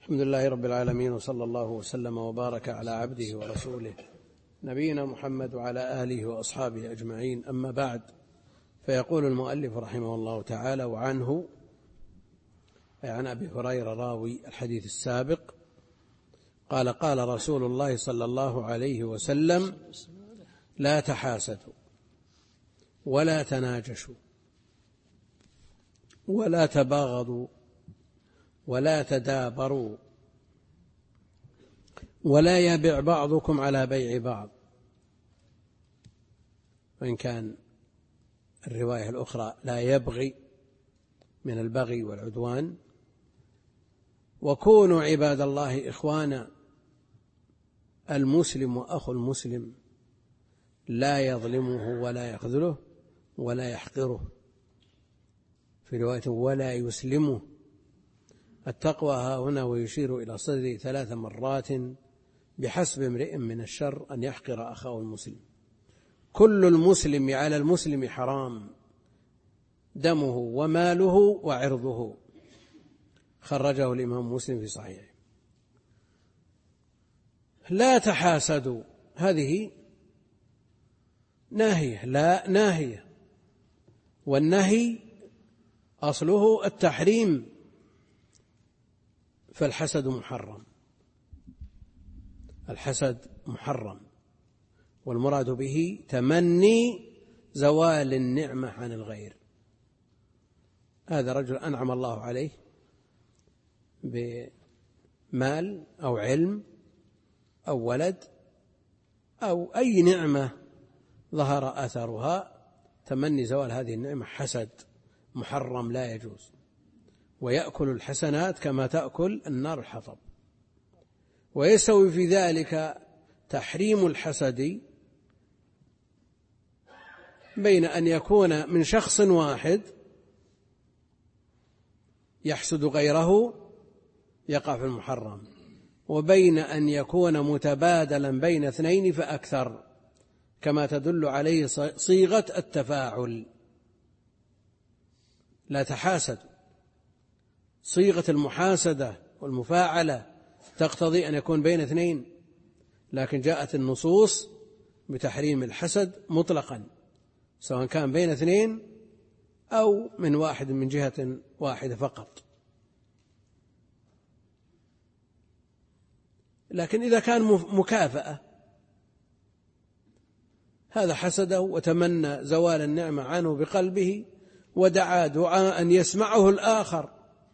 الحمد لله رب العالمين، وصلى الله وسلم وبارك على عبده ورسوله نبينا محمد وعلى آله وأصحابه أجمعين. أما بعد، فيقول المؤلف رحمه الله تعالى: وعنه أي عن أبي هريرة راوي الحديث السابق قال: قال رسول الله صلى الله عليه وسلم: لا تحاسدوا ولا تناجشوا ولا تباغضوا ولا تدابروا ولا يبع بعضكم على بيع بعض. وإن كان الرواية الأخرى لا يبغي من البغي والعدوان. وكونوا عباد الله إخوانا، المسلم وأخو المسلم لا يظلمه ولا يخذله ولا يحقره، في رواية ولا يسلمه. التقوى ها هنا ويشير إلى صدره 3 مرات: بحسب امرئ من الشر أن يحقر أخاه المسلم. كل المسلم على المسلم حرام، دمه وماله وعرضه. خرجه الإمام مسلم في صحيحه. لا تحاسدوا، هذه ناهية، لا ناهية، والنهي أصله التحريم، فالحسد محرم. الحسد محرم، والمراد به تمني زوال النعمة عن الغير. هذا رجل أنعم الله عليه بمال أو علم أو ولد أو أي نعمة ظهر أثرها، تمني زوال هذه النعمة حسد محرم لا يجوز. ويأكل الحسنات كما تأكل النار الحطب. ويستوي في ذلك تحريم الحسد بين أن يكون من شخص واحد يحسد غيره يقع في المحرم، وبين أن يكون متبادلا بين 2 فأكثر، كما تدل عليه صيغة التفاعل. لا تحاسد، صيغة المحاسدة والمفاعلة تقتضي أن يكون بين 2، لكن جاءت النصوص بتحريم الحسد مطلقا، سواء كان بين 2 أو من واحد، من جهة واحدة فقط. لكن إذا كان مكافأة، هذا حسده وتمنى زوال النعمة عنه بقلبه، ودعا دعاء يسمعه الآخر: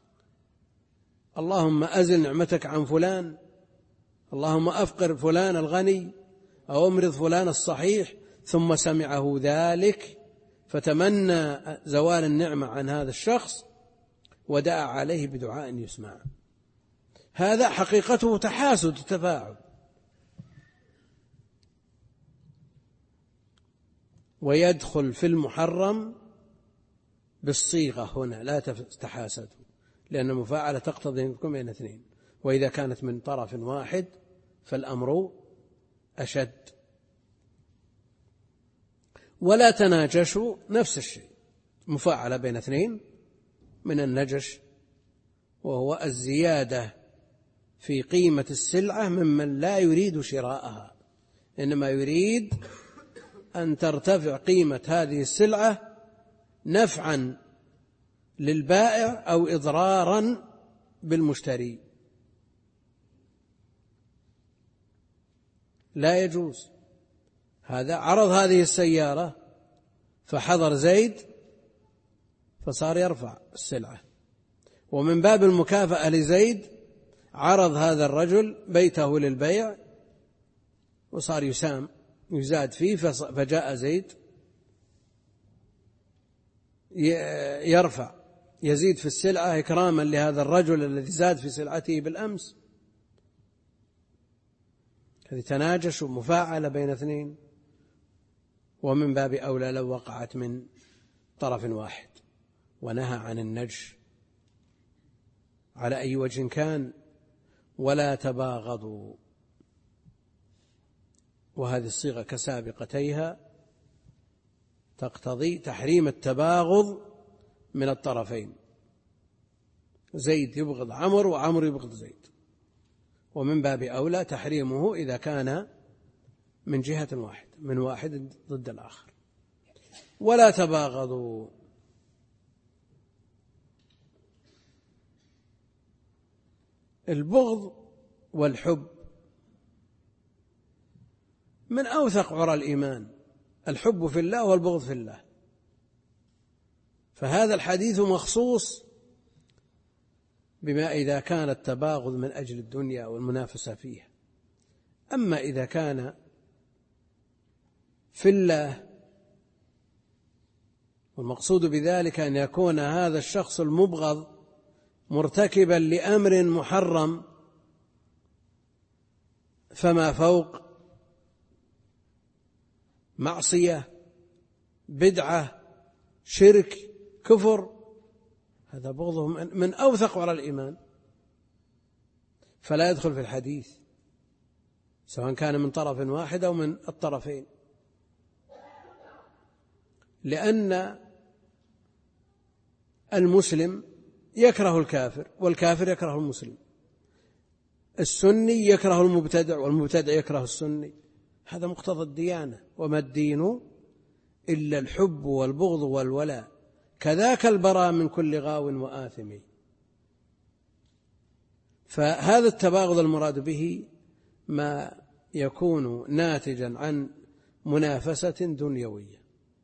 اللهم أزل نعمتك عن فلان، اللهم أفقر فلان الغني، أو أمرض فلان الصحيح، ثم سمعه ذلك فتمنى زوال النعمة عن هذا الشخص ودعا عليه بدعاء يسمع. هذا حقيقته تحاسد تفاعل. ويدخل في المحرم بالصيغة هنا: لا تحاسدوا، لأن المفاعلة تقتضي أن تكون بين 2، وإذا كانت من طرف واحد فالأمر أشد. ولا تناجشوا، نفس الشيء، مفاعلة بين 2 من النجش، وهو الزيادة في قيمة السلعة ممن لا يريد شراءها، إنما يريد أن ترتفع قيمة هذه السلعة نفعا للبائع أو إضرارا بالمشتري. لا يجوز هذا. عرض هذه السيارة فحضر زيد فصار يرفع السلعة، ومن باب المكافأة لزيد عرض هذا الرجل بيته للبيع وصار يزاد فيه، فجاء زيد يرفع يزيد في السلعة إكراما لهذا الرجل الذي زاد في سلعته بالأمس. هذه تناجش ومفاعلة بين 2، ومن باب أولى لو وقعت من طرف واحد. ونهى عن النجش على أي وجه كان. ولا تباغضوا، وهذه الصيغة كسابقتيها تقتضي تحريم التباغض من الطرفين. زيد يبغض عمرو وعمرو يبغض زيد، ومن باب أولى تحريمه إذا كان من جهة واحدة، من واحد ضد الآخر. ولا تباغضوا. البغض والحب من أوثق عرى الإيمان، الحب في الله والبغض في الله. فهذا الحديث مخصوص بما إذا كان التباغض من أجل الدنيا والمنافسة فيها. أما إذا كان في الله، والمقصود بذلك أن يكون هذا الشخص المبغض مرتكبا لأمر محرم فما فوق معصية، بدعة، شرك، كفر، هذا بغضه من أوثق عرى الإيمان، فلا يدخل في الحديث سواء كان من طرف واحد أو من الطرفين، لأن المسلم يكره الكافر والكافر يكره المسلم، السني يكره المبتدع والمبتدع يكره السني، هذا مقتضى الديانة. وما الدين إلا الحب والبغض والولاء، كذاك البراء من كل غاو وآثم. فهذا التباغض المراد به ما يكون ناتجا عن منافسة دنيوية.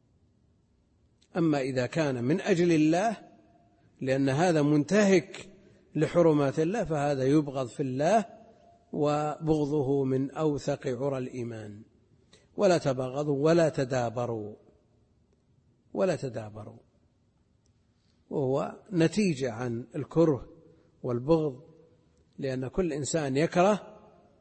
أما إذا كان من أجل الله لأن هذا منتهك لحرمات الله فهذا يبغض في الله، وبغضه من أوثق عرى الإيمان. ولا تباغضوا ولا تدابروا، ولا تدابروا، وهو نتيجة عن الكره والبغض، لأن كل إنسان يكره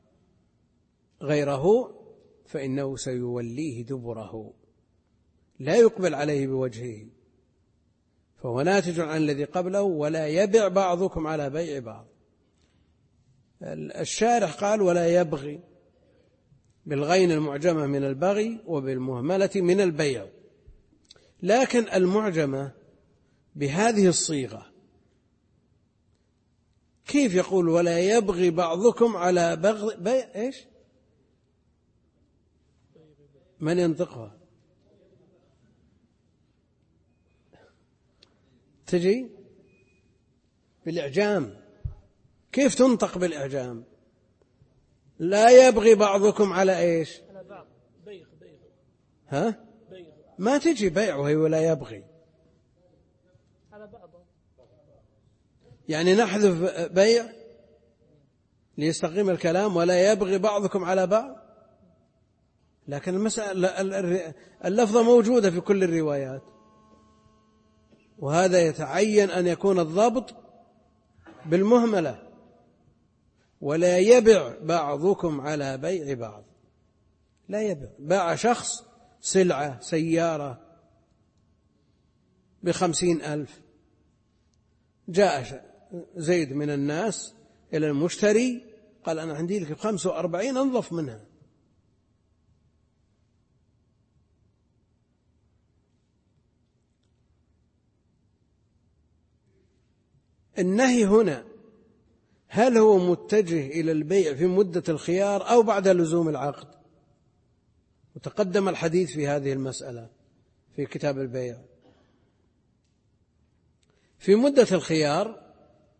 غيره فإنه سيوليه دبره، لا يقبل عليه بوجهه، فهو ناتج عن الذي قبله. ولا يبع بعضكم على بيع بعض. الشارح قال ولا يبغي، بالغين المعجمة من البغي وبالمهملة من البيع، لكن المعجمة بهذه الصيغة كيف يقول ولا يبغي بعضكم على بيع إيش؟ من ينطقها؟ تجي بالإعجام. كيف تنطق بالإعجام؟ لا يبغي بعضكم على إيش؟ ها؟ ما تجي بيع وهي ولا يبغي، يعني نحذف بيع ليستقيم الكلام، ولا يبغي بعضكم على بعض. لكن المسألة اللفظة موجودة في كل الروايات، وهذا يتعين أن يكون الضبط بالمهملة. ولا يبع بعضكم على بيع بعض، لا يبع. باع شخص سلعة سيارة ب50,000، جاء زيد من الناس إلى المشتري قال أنا عندي لك 45 أنظف منها. النهي هنا هل هو متجه إلى البيع في مدة الخيار أو بعد لزوم العقد؟ وتقدم الحديث في هذه المسألة في كتاب البيع. في مدة الخيار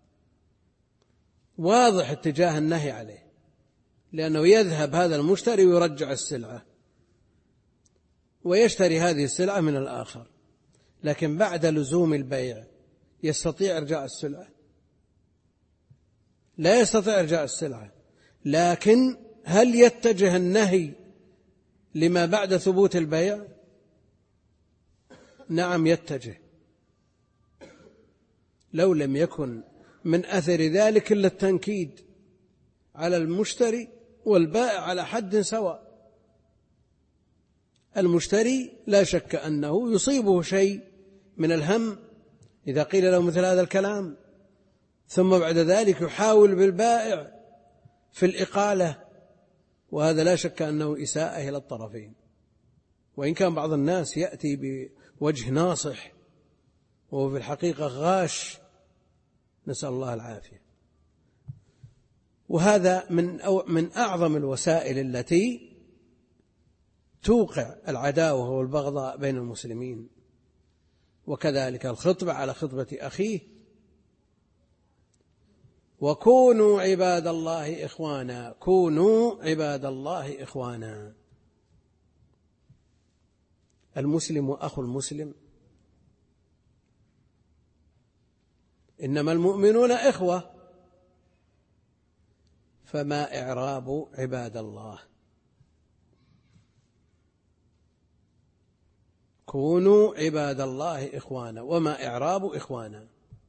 واضح اتجاه النهي عليه، لأنه يذهب هذا المشتري ويرجع السلعة ويشتري هذه السلعة من الآخر. لكن بعد لزوم البيع يستطيع إرجاع السلعة؟ لا يستطيع إرجاع السلعة. لكن هل يتجه النهي لما بعد ثبوت البيع؟ نعم يتجه، لو لم يكن من أثر ذلك إلا التنكيد على المشتري والبائع على حد سواء. المشتري لا شك أنه يصيبه شيء من الهم إذا قيل له مثل هذا الكلام، ثم بعد ذلك يحاول بالبائع في الإقالة، وهذا لا شك أنه إساءة إلى الطرفين. وإن كان بعض الناس يأتي بوجه ناصح وهو في الحقيقة غاش، نسأل الله العافية. وهذا من أعظم الوسائل التي توقع العداوة والبغضاء بين المسلمين. وكذلك الخطبة على خطبة أخيه: وكونوا عباد الله إخوانا، كونوا عباد الله إخوانا. المسلم أخو المسلم، إنما المؤمنون إخوة، فما إعراب عباد الله؟ كونوا عباد الله إخوانا، وما إعراب إخوانا؟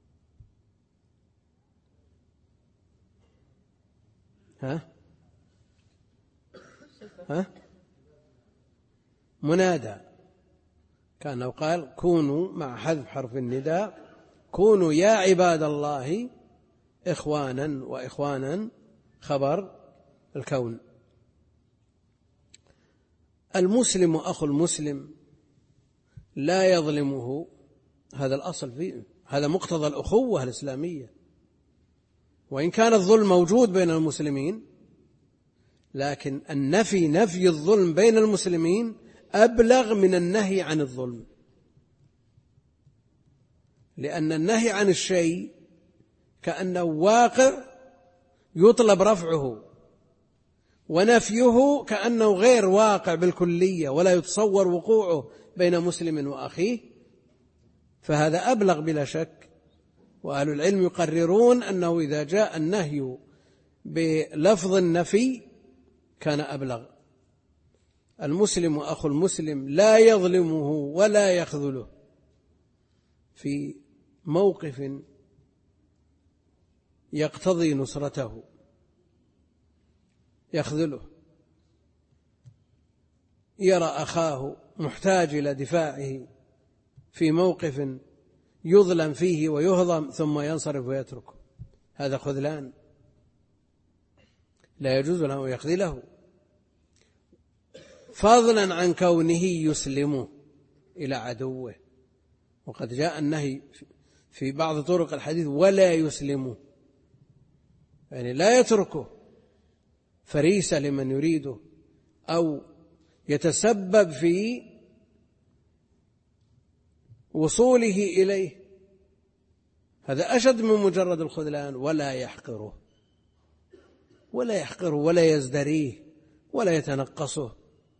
منادى، كأنه قال كونوا مع حذف حرف النداء، كونوا يا عباد الله إخوانا، وإخوانا خبر الكون. المسلم أخو المسلم لا يظلمه، هذا الأصل فيه، هذا مقتضى الأخوة الإسلامية. وإن كان الظلم موجود بين المسلمين، لكن نفي الظلم بين المسلمين أبلغ من النهي عن الظلم، لأن النهي عن الشيء كأنه واقع يطلب رفعه، ونفيه كأنه غير واقع بالكلية ولا يتصور وقوعه بين مسلم وأخيه، فهذا أبلغ بلا شك. وأهل العلم يقررون أنه إذا جاء النهي بلفظ النفي كان أبلغ. المسلم أخو المسلم لا يظلمه ولا يخذله في موقف يقتضي نصرته، يخذله، يرى أخاه محتاج إلى دفاعه في موقف يظلم فيه ويهضم ثم ينصرف ويتركه، هذا خذلان، لا يجوز له أن يخذله، فضلا عن كونه يسلمه إلى عدوه. وقد جاء النهي في بعض طرق الحديث ولا يسلمه، يعني لا يتركه فريسة لمن يريده أو يتسبب في وصوله إليه، هذا أشد من مجرد الخذلان. ولا يحقره ولا يزدريه ولا يتنقصه.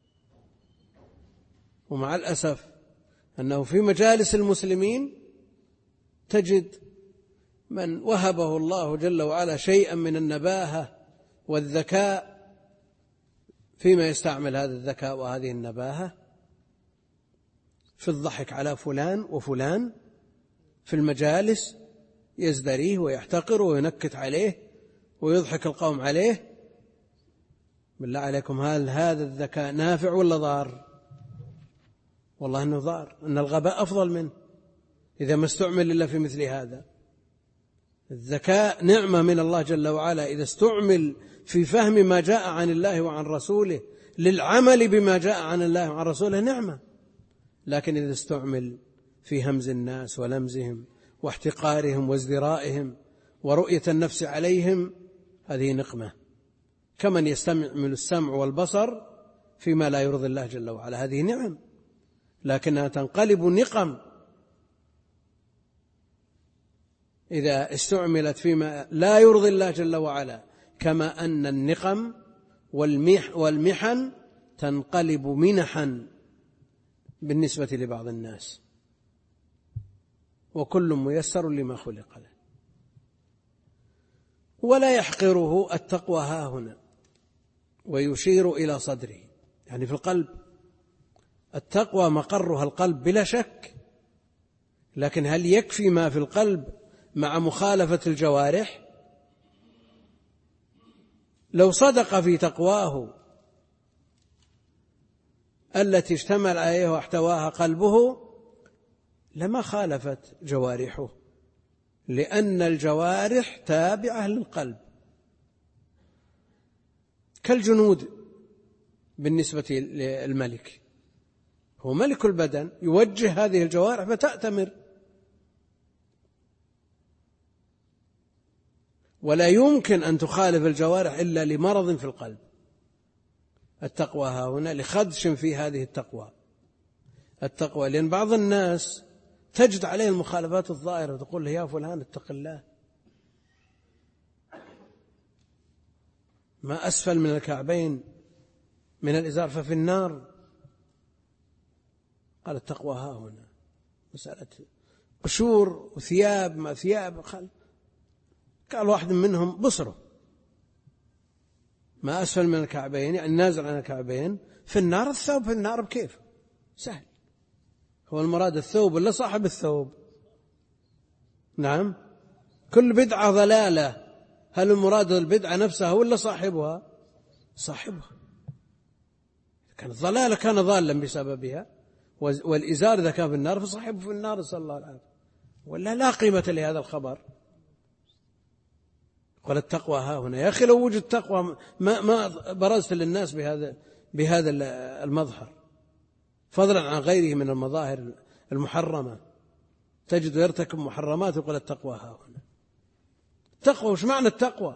ومع الأسف أنه في مجالس المسلمين تجد من وهبه الله جل وعلا شيئا من النباهة والذكاء فيما يستعمل هذا الذكاء وهذه النباهة في الضحك على فلان وفلان في المجالس، يزدريه ويحتقره وينكت عليه ويضحك القوم عليه. بالله عليكم، هل هذا الذكاء نافع ولا ضار؟ والله أنه ضار، أن الغباء أفضل منه إذا ما استعمل إلا في مثل هذا. الذكاء نعمة من الله جل وعلا إذا استعمل في فهم ما جاء عن الله وعن رسوله للعمل بما جاء عن الله وعن رسوله نعمة، لكن إذا استعمل في همز الناس ولمزهم واحتقارهم وازدرائهم ورؤية النفس عليهم هذه نقمة، كمن يستعمل السمع والبصر فيما لا يرضي الله جل وعلا، هذه نعم لكنها تنقلب نقم إذا استعملت فيما لا يرضي الله جل وعلا، كما أن النقم والمحن تنقلب منحا بالنسبة لبعض الناس، وكل ميسر لما خلق له. ولا يحقره التقوى ها هنا، ويشير إلى صدره، يعني في القلب. التقوى مقرها القلب بلا شك، لكن هل يكفي ما في القلب مع مخالفة الجوارح؟ لو صدق في تقواه التي اشتمل عليها واحتواها قلبه لما خالفت جوارحه، لأن الجوارح تابعة للقلب كالجنود بالنسبة للملك، هو ملك البدن يوجه هذه الجوارح فتأتمر. ولا يمكن أن تخالف الجوارح إلا لمرض في القلب. التقوى ها هنا لخدش في هذه التقوى، لأن بعض الناس تجد عليه المخالفات الظاهرة وتقول له يا فلان اتق الله، ما أسفل من الكعبين من الإزار ففي النار. قال التقوى ها هنا مسألة قشور وثياب ما ثياب. قال واحد منهم بصره ما أسفل من الكعبين يعني نازل عن الكعبين في النار. الثوب في النار بكيف سهل، هو المراد الثوب ولا صاحب الثوب؟ نعم، كل بدعة ضلالة. هل المراد البدعة نفسها ولا صاحبها؟ صاحبها. كانت ضلالة كان ضالا بسببها، والإزار إذا كان في النار فصاحبه في النار، صلى الله عليه وسلم. ولا لا قيمة لهذا الخبر. قال التقوى ها هنا. يا أخي لو وجد تقوى ما برزت للناس بهذا المظهر، فضلا عن غيره من المظاهر المحرمة. تجد يرتكب محرمات ويقول التقوى ها هنا. التقوى وش معنى التقوى؟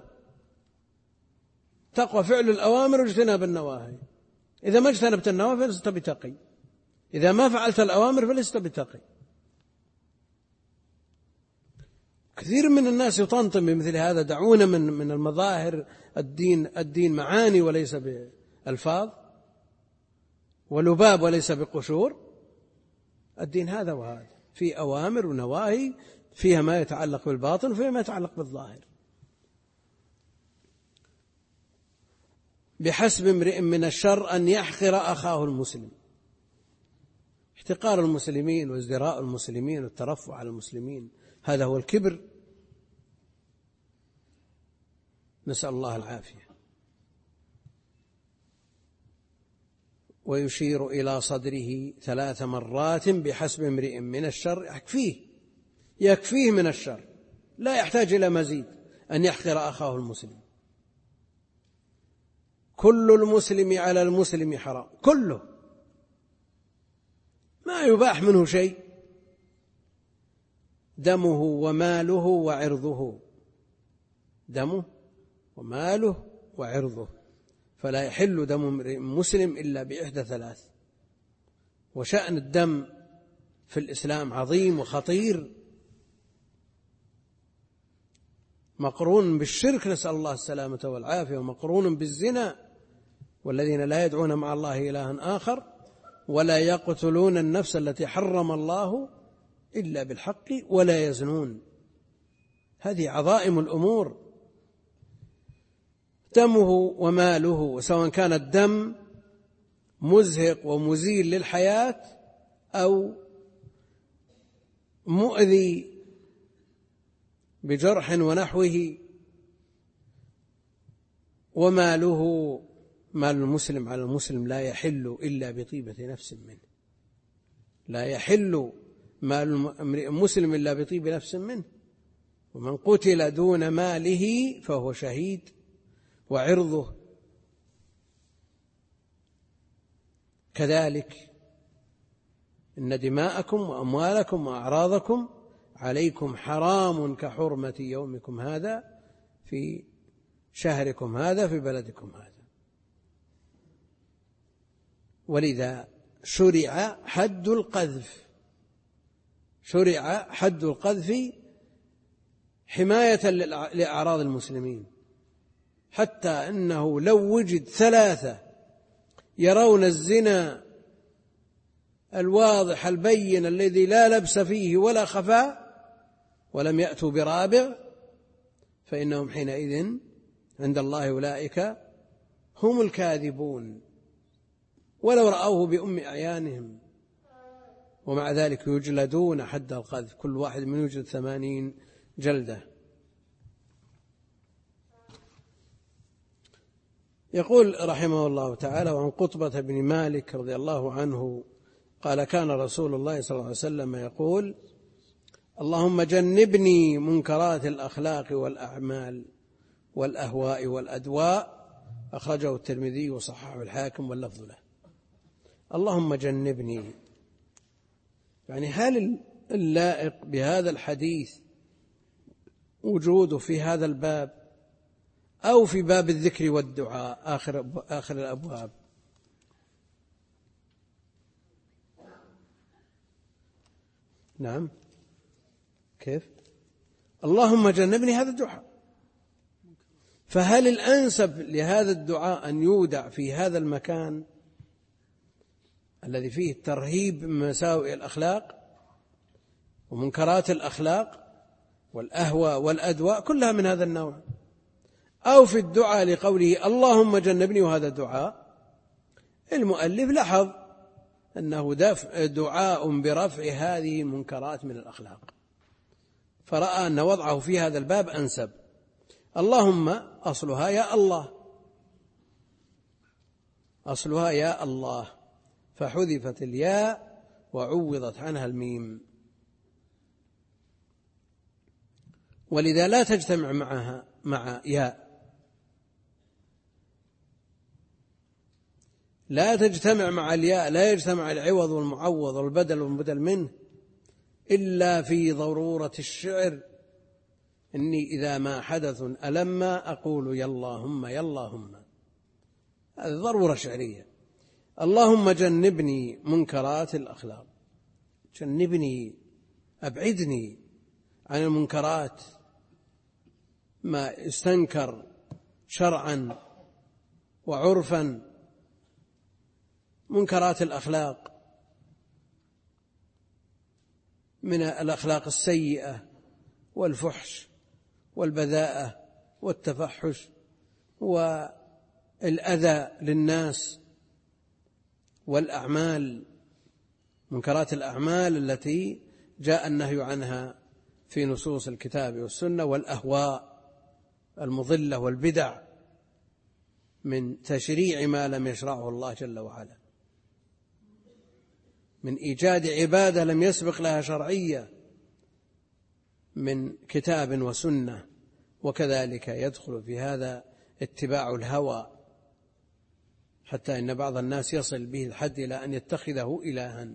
تقوى فعل الأوامر واجتناب النواهي. إذا ما اجتنبت النواهي فلست بتقي، إذا ما فعلت الأوامر فلست بتقي. كثير من الناس يطنطن بمثل هذا. دعونا من المظاهر. الدين معاني وليس بألفاظ، ولباب وليس بقشور. الدين هذا وهذا، في أوامر ونواهي، فيها ما يتعلق بالباطن وفيها ما يتعلق بالظاهر. بحسب امرئ من الشر أن يحقر أخاه المسلم. احتقار المسلمين وازدراء المسلمين والترفع على المسلمين هذا هو الكبر، نسأل الله العافية. ويشير إلى صدره 3 مرات بحسب امرئ من الشر. يكفيه من الشر، لا يحتاج إلى مزيد أن يحقر أخاه المسلم. كل المسلم على المسلم حرام، كله، ما يباح منه شيء. دمه وماله وعرضه، دمه وماله وعرضه، فلا يحل دم امرئ مسلم إلا بإحدى 3. وشأن الدم في الإسلام عظيم وخطير، مقرون بالشرك نسأل الله السلامة والعافية، ومقرون بالزنا، والذين لا يدعون مع الله إلها آخر ولا يقتلون النفس التي حرم الله إلا بالحق ولا يزنون. هذه عظائم الأمور. دمه وماله، سواء كان الدم مزهق ومزيل للحياة أو مؤذي بجرح ونحوه. وماله، مال المسلم على المسلم لا يحل إلا بطيبة نفس منه، لا يحل مال المسلم إلا بطيب نفس منه. ومن قتل دون ماله فهو شهيد. وعرضه كذلك، إن دماءكم وأموالكم وأعراضكم عليكم حرام كحرمة يومكم هذا في شهركم هذا في بلدكم هذا. ولذا شرع حد القذف، شرع حد القذف حماية لأعراض المسلمين، حتى أنه لو وجد 3 يرون الزنا الواضح البين الذي لا لبس فيه ولا خفاء ولم يأتوا برابع، فإنهم حينئذ عند الله أولئك هم الكاذبون، ولو رأوه بأم أعيانهم. ومع ذلك يجلدون حد القذف، كل واحد من يجلد 80 جلدة. يقول رحمه الله تعالى: وعن قطبة بن مالك رضي الله عنه قال: كان رسول الله صلى الله عليه وسلم يقول: اللهم جنبني منكرات الأخلاق والأعمال والأهواء والأدواء. أخرجه الترمذي وصححه الحاكم واللفظ له. اللهم جنبني، يعني هل اللائق بهذا الحديث وجوده في هذا الباب أو في باب الذكر والدعاء آخر الأبواب. نعم. كيف؟ اللهم جنبني هذا الدعاء. فهل الأنسب لهذا الدعاء أن يودع في هذا المكان الذي فيه الترهيب من مساوئ الأخلاق ومنكرات الأخلاق والأهواء والأدواء كلها من هذا النوع، أو في الدعاء لقوله اللهم جنبني وهذا الدعاء؟ المؤلف لاحظ أنه دعاء برفع هذه المنكرات من الأخلاق، فرأى أن وضعه في هذا الباب أنسب. اللهم أصلها يا الله، أصلها يا الله، فحذفت الياء وعوضت عنها الميم، ولذا لا تجتمع معها مع ياء، لا تجتمع مع الياء، لا يجتمع العوض والمعوض والبدل والمبدل منه إلا في ضرورة الشعر. إني إذا ما حدث ألما أقول يا اللهم يا اللهم، هذه ضرورة شعرية. اللهم جنبني منكرات الأخلاق، جنبني، أبعدني عن المنكرات، ما يستنكر شرعا وعرفا، منكرات الأخلاق من الأخلاق السيئة والفحش والبذاءة والتفحش والأذى للناس والأعمال، منكرات الأعمال التي جاء النهي عنها في نصوص الكتاب والسنة، والأهواء المضلة والبدع من تشريع ما لم يشرعه الله جل وعلا، من إيجاد عبادة لم يسبق لها شرعية من كتاب وسنة. وكذلك يدخل في هذا اتباع الهوى، حتى إن بعض الناس يصل به الحد إلى أن يتخذه إلها،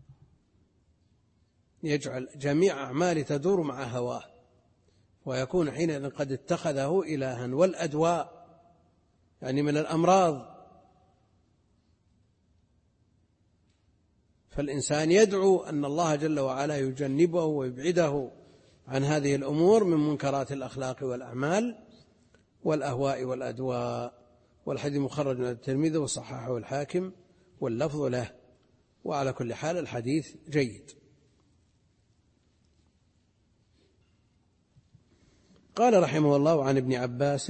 يجعل جميع أعماله تدور مع هواه، ويكون حينئذ قد اتخذه إلها. والأدواء يعني من الأمراض، فالإنسان يدعو أن الله جل وعلا يجنبه ويبعده عن هذه الأمور من منكرات الأخلاق والأعمال والأهواء والأدواء. والحديث مخرج من الترمذي وصححه الحاكم واللفظ له. وعلى كل حال الحديث جيد. قال رحمه الله عن ابن عباس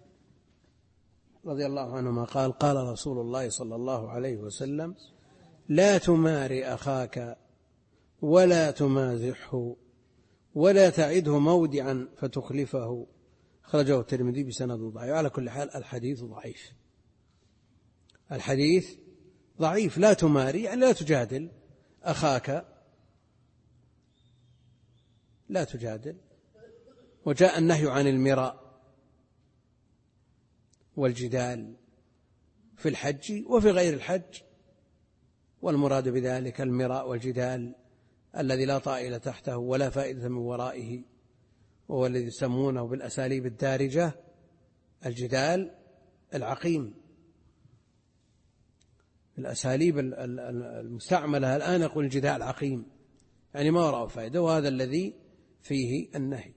رضي الله عنهما قال قال رسول الله صلى الله عليه وسلم لا تماري أخاك ولا تمازحه ولا تعده مودعا فتخلفه، خرجه الترمذي بسند ضعيف. على كل حال الحديث ضعيف، الحديث ضعيف. لا تماري يعني لا تجادل أخاك، لا تجادل. وجاء النهي عن المراء والجدال في الحج وفي غير الحج، والمراد بذلك المراء والجدال الذي لا طائل تحته ولا فائدة من ورائه، وهو الذي يسمونه بالأساليب الدارجة الجدال العقيم. الأساليب المستعملة الآن يقول الجدال عقيم، يعني ما وراءه فائدة، وهذا الذي فيه النهي.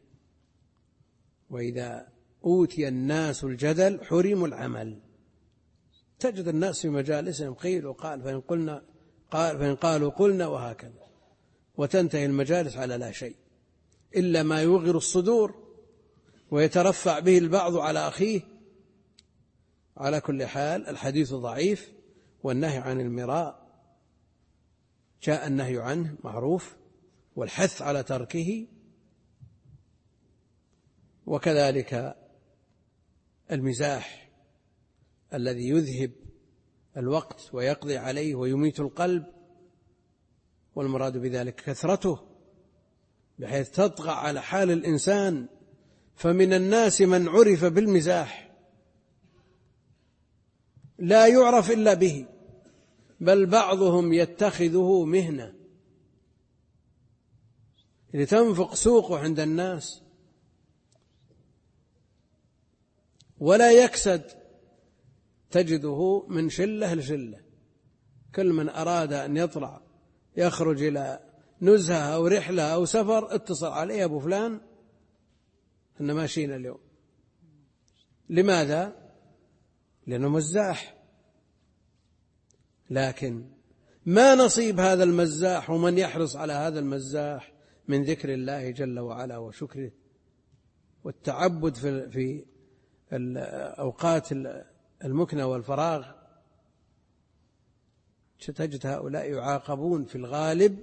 وإذا أوتي الناس الجدل حرموا العمل. تجد الناس في مجالسهم قيل وقال، فإن قالوا قلنا، وهكذا، وتنتهي المجالس على لا شيء إلا ما يوغر الصدور ويترفع به البعض على أخيه. على كل حال الحديث ضعيف. والنهي عن المراء جاء النهي عنه معروف والحث على تركه، وكذلك المزاح الذي يذهب الوقت ويقضي عليه ويميت القلب، والمراد بذلك كثرته بحيث تطغى على حال الإنسان. فمن الناس من عرف بالمزاح لا يعرف إلا به، بل بعضهم يتخذه مهنة لتنفق سوقه عند الناس. ولا يكسد، تجده من شلة لشلة، كل من أراد أن يطلع يخرج إلى نزهة أو رحلة أو سفر اتصل عليه أبو فلان إحنا ماشيين اليوم. لماذا؟ لأنه مزاح. لكن ما نصيب هذا المزاح ومن يحرص على هذا المزاح من ذكر الله جل وعلا وشكره والتعبد في الأوقات المكنة والفراغ. تجد هؤلاء يعاقبون في الغالب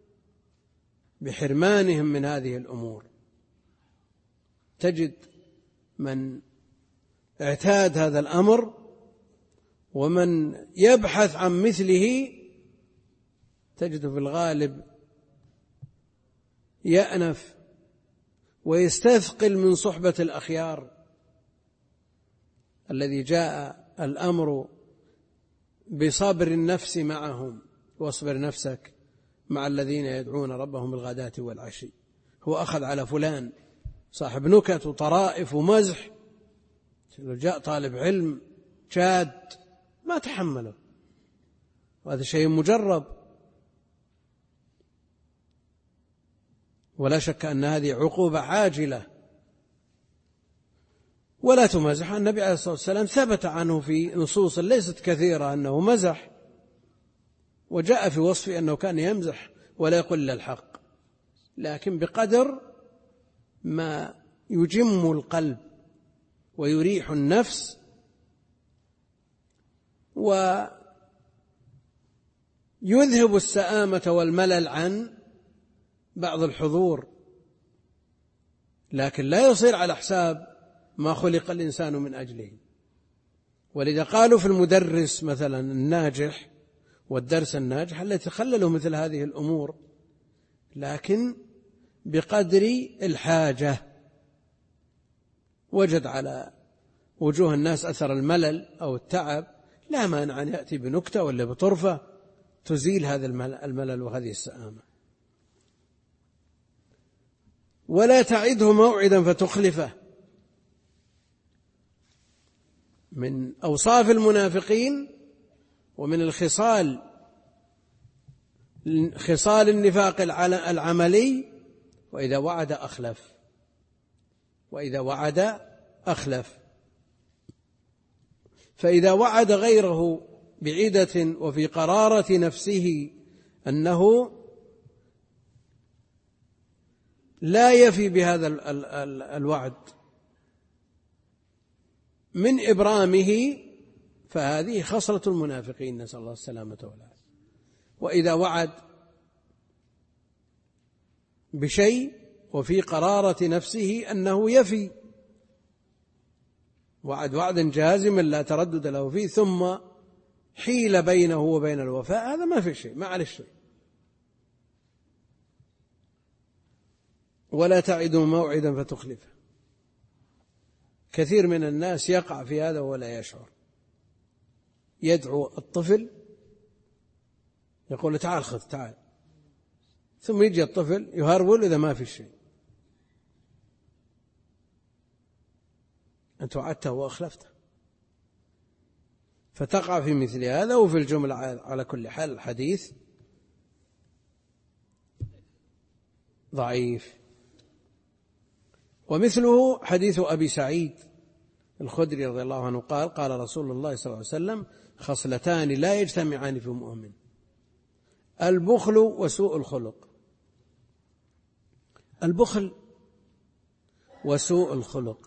بحرمانهم من هذه الأمور. تجد من اعتاد هذا الأمر ومن يبحث عن مثله تجد في الغالب يأنف ويستثقل من صحبة الأخيار الذي جاء الأمر بصبر النفس معهم. واصبر نفسك مع الذين يدعون ربهم بالغداة والعشي. هو أخذ على فلان صاحب نكت وطرائف ومزح، جاء طالب علم جاد ما تحمله، وهذا شيء مجرب. ولا شك أن هذه عقوبة عاجلة ولا تمزح. النبي عليه الصلاة والسلام ثبت عنه في نصوص ليست كثيرة أنه مزح، وجاء في وصفه أنه كان يمزح ولا يقول إلا الحق، لكن بقدر ما يجم القلب ويريح النفس ويذهب السآمة والملل عن بعض الحضور، لكن لا يصير على حساب ما خلق الإنسان من أجله. ولذا قالوا في المدرس مثلا الناجح والدرس الناجح التي تخلله مثل هذه الأمور، لكن بقدر الحاجة. وجد على وجوه الناس أثر الملل أو التعب، لا مانع أن يأتي بنكتة ولا بطرفة تزيل هذا الملل وهذه السآمة. ولا تعده موعدا فتخلفه. من أوصاف المنافقين ومن خصال النفاق العملي وإذا وعد أخلف. وإذا وعد أخلف، فإذا وعد غيره بعيدة وفي قرارة نفسه أنه لا يفي بهذا الوعد من إبرامه، فهذه خصلة المنافقين، نسأل الله السلامة والعافية. وإذا وعد بشيء وفي قرارة نفسه أنه يفي، وعد وعدا جازما لا تردد له فيه، ثم حيل بينه وبين الوفاء، هذا ما في شيء، ما عليه شيء. ولا تعدوا موعدا فتخلفه. كثير من الناس يقع في هذا ولا يشعر. يدعو الطفل يقول تعال خذ تعال، ثم يجي الطفل يهرول إذا ما في شيء. أنت وعدته وأخلفته. فتقع في مثل هذا. وفي الجملة على كل حال الحديث ضعيف. ومثله حديث أبي سعيد الخدري رضي الله عنه قال قال رسول الله صلى الله عليه وسلم خصلتان لا يجتمعان في مؤمن: البخل وسوء الخلق. البخل وسوء الخلق.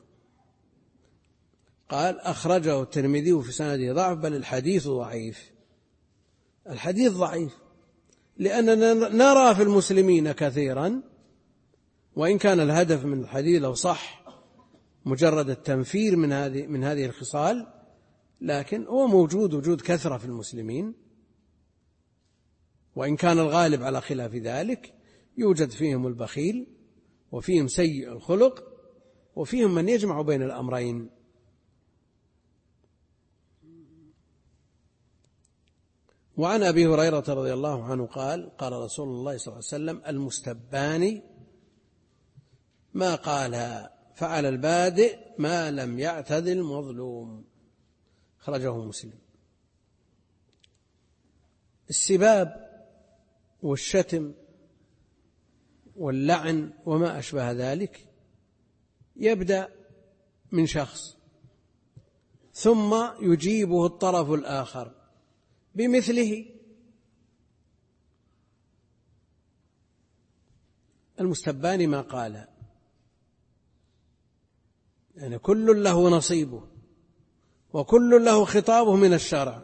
قال أخرجه الترمذي في سنده ضعف، بل الحديث ضعيف. الحديث ضعيف لأننا نرى في المسلمين كثيرا، وإن كان الهدف من الحديث لو صح مجرد التنفير من هذه الخصال، لكن هو موجود وجود كثرة في المسلمين، وإن كان الغالب على خلاف ذلك. يوجد فيهم البخيل، وفيهم سيء الخلق، وفيهم من يجمع بين الأمرين. وعن أبي هريرة رضي الله عنه قال قال رسول الله صلى الله عليه وسلم: المستبان ما قال فعلى البادئ ما لم يعتد المظلوم. خرجه مسلم. السباب والشتم واللعن وما أشبه ذلك يبدأ من شخص ثم يجيبه الطرف الآخر بمثله. المستبان ما قال، يعني كل له نصيبه وكل له خطابه من الشرع،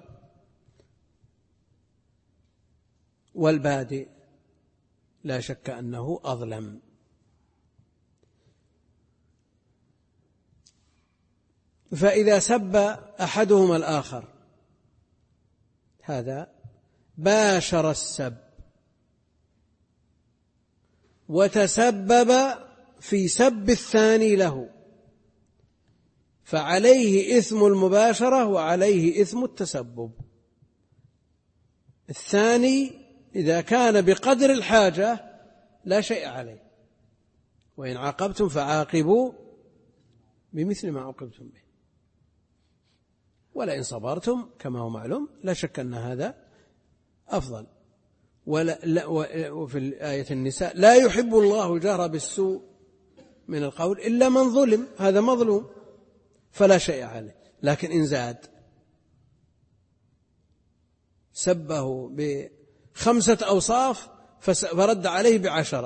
والبادئ لا شك أنه أظلم. فإذا سب أحدهما الآخر هذا باشر السب وتسبب في سب الثاني له، فعليه إثم المباشرة وعليه إثم التسبب. الثاني إذا كان بقدر الحاجة لا شيء عليه، وإن عاقبتم فعاقبوا بمثل ما عوقبتم به، ولئن صبرتم كما هو معلوم لا شك أن هذا أفضل. وفي الآية النساء لا يحب الله الجهر بالسوء من القول إلا من ظلم، هذا مظلوم فلا شيء عليه. لكن إن زاد سبه ب5 أوصاف فرد عليه ب10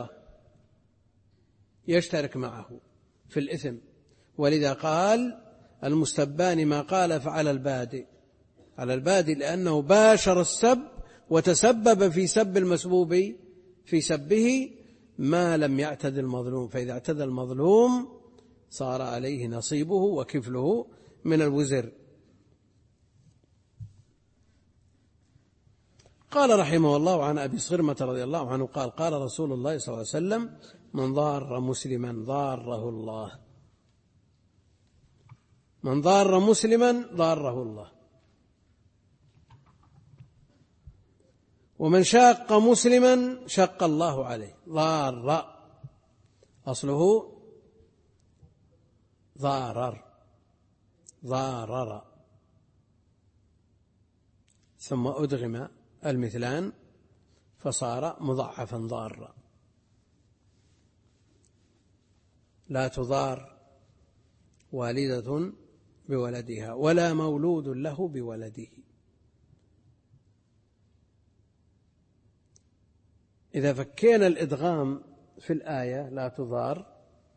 يشترك معه في الإثم. ولذا قال المستبان ما قال فعلى البادئ، على البادئ لأنه باشر السب وتسبب في سب المسبوب في سبه ما لم يعتد المظلوم، فإذا اعتدى المظلوم صار عليه نصيبه وكفله من الوزر. قال رحمه الله عن أبي صرمة رضي الله عنه قال قال رسول الله صلى الله عليه وسلم من ضار مسلما ضاره الله، من ضار مسلما ضاره الله، ومن شاق مسلما شق الله عليه. ضار أصله ضارر، ضارر، ثم أدغم المثلان فصار مضاعفا ضارا. لا تضار والدة بولدها ولا مولود له بولده. إذا فكينا الإدغام في الآية لا تضار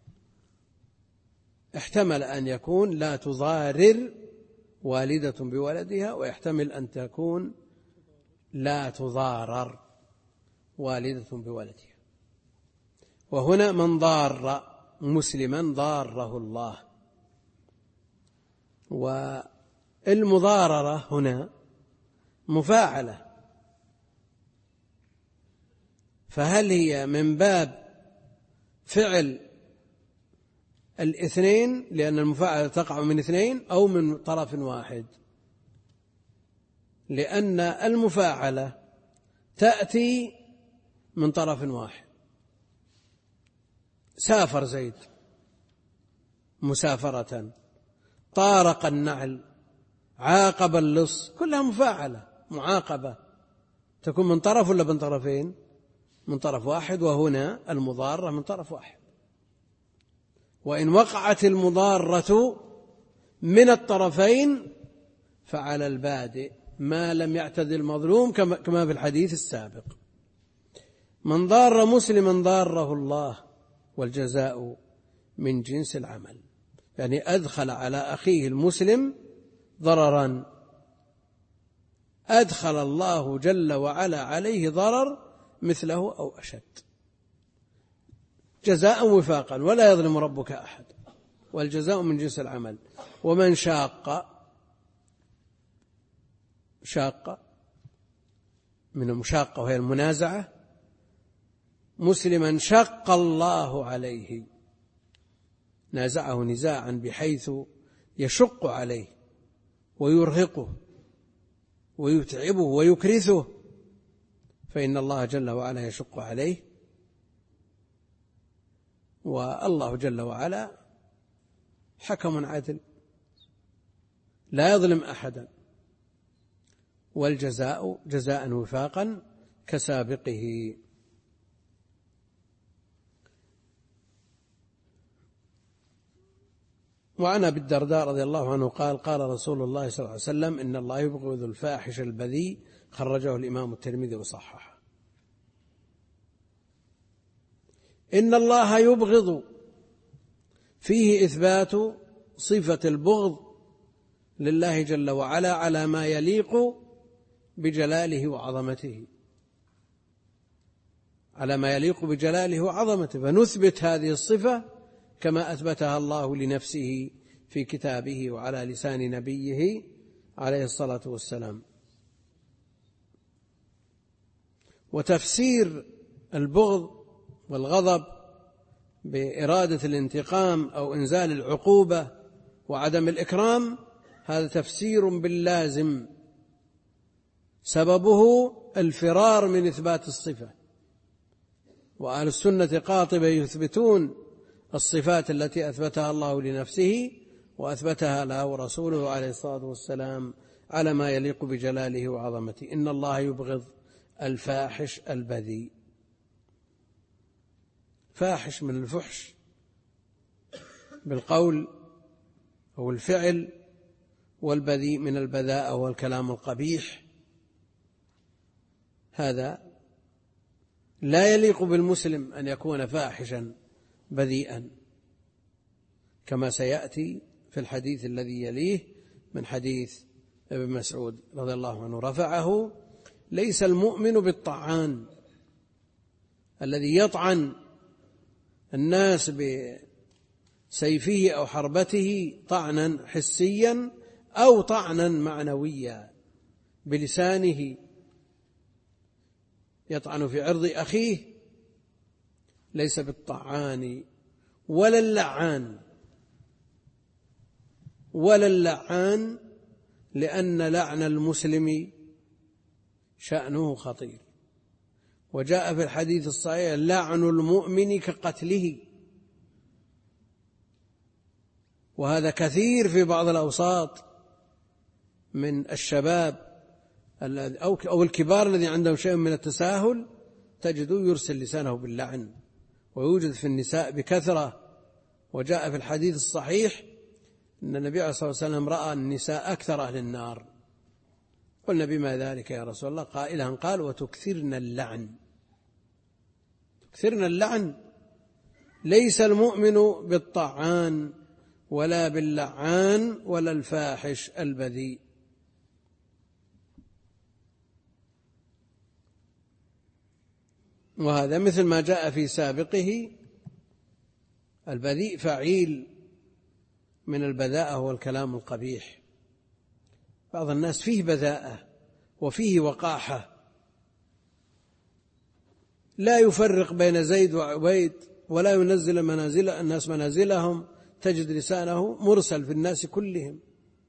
احتمل أن يكون لا تضارر والدة بولدها، ويحتمل أن تكون لا تضارر والدة بولدها. وهنا من ضار مسلما ضاره الله. والمضاررة هنا مفاعلة، فهل هي من باب فعل الاثنين لأن المفاعلة تقع من اثنين، أو من طرف واحد؟ لأن المفاعلة تأتي من طرف واحد. سافر زيد مسافرة، طارق النعل، عاقب اللص، كلها مفاعلة معاقبة، تكون من طرف ولا من طرفين؟ من طرف واحد. وهنا المضارة من طرف واحد. وإن وقعت المضارة من الطرفين فعلى البادئ ما لم يعتد المظلوم كما في الحديث السابق. من ضار مسلما ضاره الله والجزاء من جنس العمل، يعني أدخل على أخيه المسلم ضررا، أدخل الله جل وعلا عليه ضرر مثله أو أشد، جزاء وفاقا، ولا يظلم ربك أحد، والجزاء من جنس العمل. ومن شاق من المشاقة وهي المنازعة مسلما شق الله عليه، نازعه نزاعا بحيث يشق عليه ويرهقه ويتعبه ويكرثه، فإن الله جل وعلا يشق عليه، والله جل وعلا حكم عدل لا يظلم أحدا، والجزاء جزاء وفاقا كسابقه. وعن أبي الدرداء رضي الله عنه قال قال رسول الله صلى الله عليه وسلم إن الله يبغض الفاحش البذيء، خرجه الإمام الترمذي وصححه. إن الله يبغض فيه إثبات صفة البغض لله جل وعلا على ما يليق بجلاله وعظمته، على ما يليق بجلاله وعظمته، فنثبت هذه الصفة كما أثبتها الله لنفسه في كتابه وعلى لسان نبيه عليه الصلاة والسلام. وتفسير البغض والغضب بإرادة الانتقام أو إنزال العقوبة وعدم الإكرام، هذا تفسير باللازم سببه الفرار من إثبات الصفة. وأهل السنة قاطبة يثبتون الصفات التي أثبتها الله لنفسه وأثبتها له رسوله عليه الصلاة والسلام على ما يليق بجلاله وعظمته. إن الله يبغض الفاحش البذيء، فاحش من الفحش بالقول أو الفعل، والبذيء من البذاء والكلام القبيح. هذا لا يليق بالمسلم أن يكون فاحشا بذيئا، كما سيأتي في الحديث الذي يليه من حديث ابن مسعود رضي الله عنه رفعه: ليس المؤمن بالطعان الذي يطعن الناس بسيفه أو حربته طعنا حسيا أو طعنا معنويا بلسانه، يطعن في عرض أخيه، ليس بالطعان ولا اللعان، ولا اللعان، لأن لعن المسلم شأنه خطير. وجاء في الحديث الصحيح: لعن المؤمن كقتله. وهذا كثير في بعض الأوساط من الشباب أو الكبار الذي عندهم شيء من التساهل، تجده يرسل لسانه باللعن. ويوجد في النساء بكثرة. وجاء في الحديث الصحيح أن النبي عليه الصلاة والسلام رأى النساء أكثر أهل النار. قلنا: بما ذلك يا رسول الله؟ قائلها قال: وتكثرن اللعن. تكثرن اللعن. ليس المؤمن بالطعان ولا باللعان ولا الفاحش البذيء. وهذا مثل ما جاء في سابقه: البذيء فعيل من البذاءة والكلام القبيح. بعض الناس فيه بذاءة وفيه وقاحة، لا يفرق بين زيد وعبيد ولا ينزل منازل الناس منازلهم، تجد لسانه مرسل في الناس كلهم.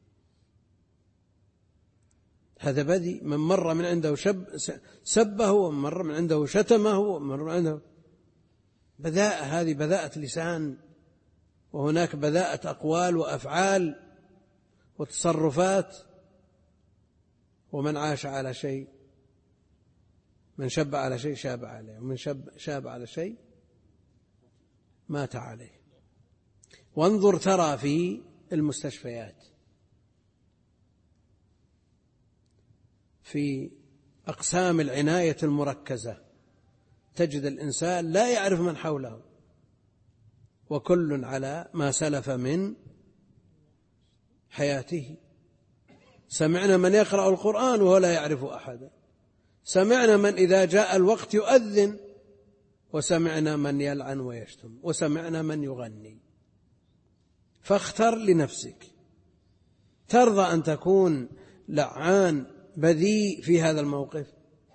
هذا بذيء. من مر من عنده سبه، ومن مر من عنده شتمه، ومن مر من عنده بذاءة. هذه بذاءة لسان. وهناك بذاءة أقوال وأفعال وتصرفات. ومن عاش على شيء، من شب على شيء شاب عليه، ومن شاب على شيء مات عليه. وانظر ترى في المستشفيات في أقسام العناية المركزة تجد الإنسان لا يعرف من حوله، وكل على ما سلف من حياته. سمعنا من يقرأ القرآن وهو لا يعرف أحدا، سمعنا من إذا جاء الوقت يؤذن، وسمعنا من يلعن ويشتم، وسمعنا من يغني. فاختر لنفسك. ترضى أن تكون لعان بذيء في هذا الموقف؟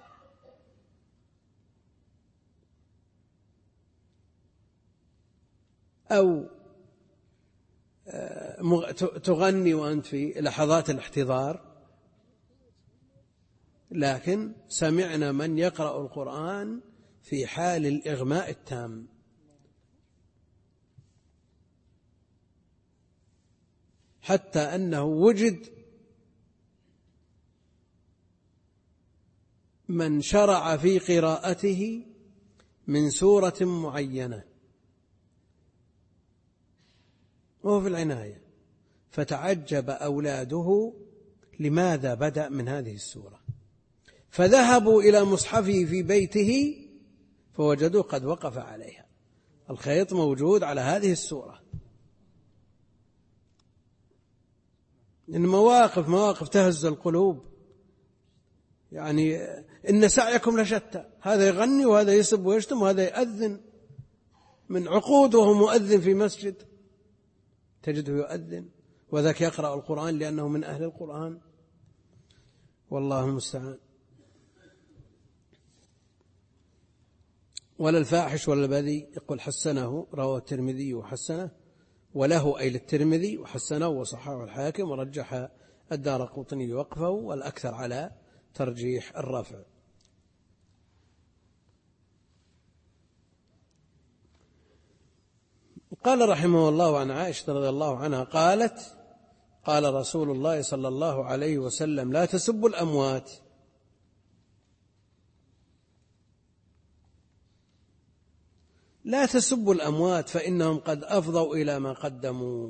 أو تغني وأنت في لحظات الاحتضار؟ لكن سمعنا من يقرأ القرآن في حال الإغماء التام. حتى أنه وجد من شرع في قراءته من سورة معينة وهو في العناية، فتعجب أولاده لماذا بدأ من هذه السورة، فذهبوا إلى مصحفه في بيته فوجدوه قد وقف عليها، الخيط موجود على هذه السورة. إن مواقف تهز القلوب، يعني إن سعيكم لشتى، هذا يغني وهذا يسب ويشتم وهذا يؤذن، من عقود وهو مؤذن في مسجد تجده يؤذن، وذاك يقرأ القرآن لأنه من أهل القرآن، والله المستعان. ولا الفاحش ولا البذيء، يقول حسنه، رواه الترمذي وحسنه، وله أي للترمذي وحسنه وصححه الحاكم ورجح الدارقطني وقفه، والأكثر على ترجيح الرفع. قال رحمه الله عن عائشة رضي الله عنها قالت: قال رسول الله صلى الله عليه وسلم: لا تسبوا الأموات، لا تسبوا الأموات فإنهم قد أفضوا إلى ما قدموا.